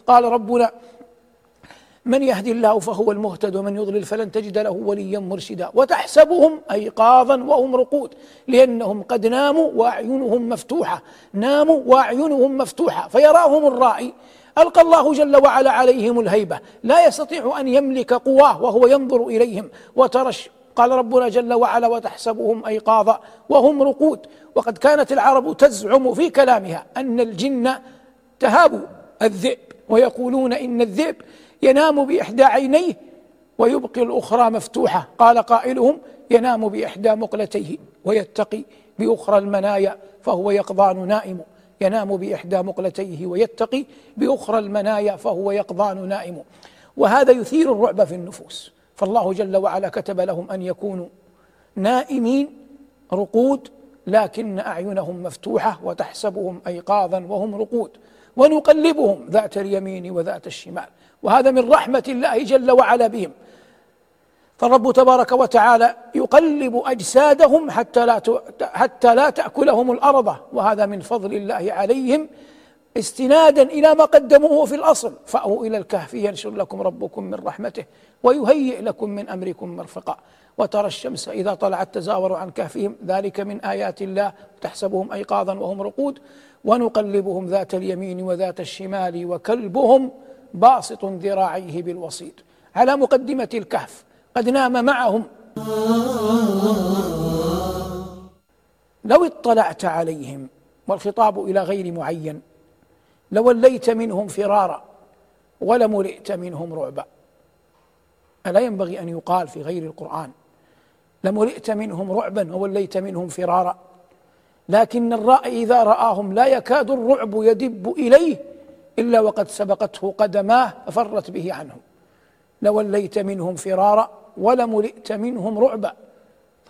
قال ربنا: من يهدي الله فهو المهتد ومن يضلل فلن تجد له وليا مرشدا وتحسبهم أيقاظا وهم رقود لأنهم قد ناموا وأعينهم مفتوحة، ناموا وأعينهم مفتوحة فيراهم الرائي. ألقى الله جل وعلا عليهم الهيبة، لا يستطيع أن يملك قواه وهو ينظر إليهم قال ربنا جل وعلا: وتحسبهم أيقاظا وهم رقود. وقد كانت العرب تزعم في كلامها أن الجن تهاب الذئب، ويقولون إن الذئب ينام بإحدى عينيه ويبقي الأخرى مفتوحة. قال قائلهم: ينام بإحدى مقلتيه ويتقي بأخرى المنايا فهو يقظان نائم. ينام بإحدى مقلتيه ويتقي بأخرى المنايا فهو يقظان نائم. وهذا يثير الرعب في النفوس، فالله جل وعلا كتب لهم أن يكونوا نائمين رقود لكن أعينهم مفتوحة، وتحسبهم أيقاظا وهم رقود ونقلبهم ذات اليمين وذات الشمال. وهذا من رحمة الله جل وعلا بهم، فالرب تبارك وتعالى يقلب أجسادهم حتى لا تأكلهم الأرض، وهذا من فضل الله عليهم استنادا إلى ما قدموه في الأصل: فأووا إلى الكهف ينشر لكم ربكم من رحمته ويهيئ لكم من أمركم مرفقا. وترى الشمس إذا طلعت تزاور عن كهفهم ذلك من آيات الله تحسبهم أيقاظا وهم رقود ونقلبهم ذات اليمين وذات الشمال وكلبهم باسط ذراعيه بالوصيد. على مقدمة الكهف قد نام معهم. لو اطلعت عليهم، والخطاب إلى غير معين، لوليت منهم فرارا ولملئت منهم رعبا. ألا ينبغي أن يقال في غير القرآن لملئت منهم رعبا ووليت منهم فرارا؟ لكن الرائي إذا رآهم لا يكاد الرعب يدب إليه إلا وقد سبقته قدماه ففرت به عنهم. لوليت منهم فرارا ولملئت منهم رعبا.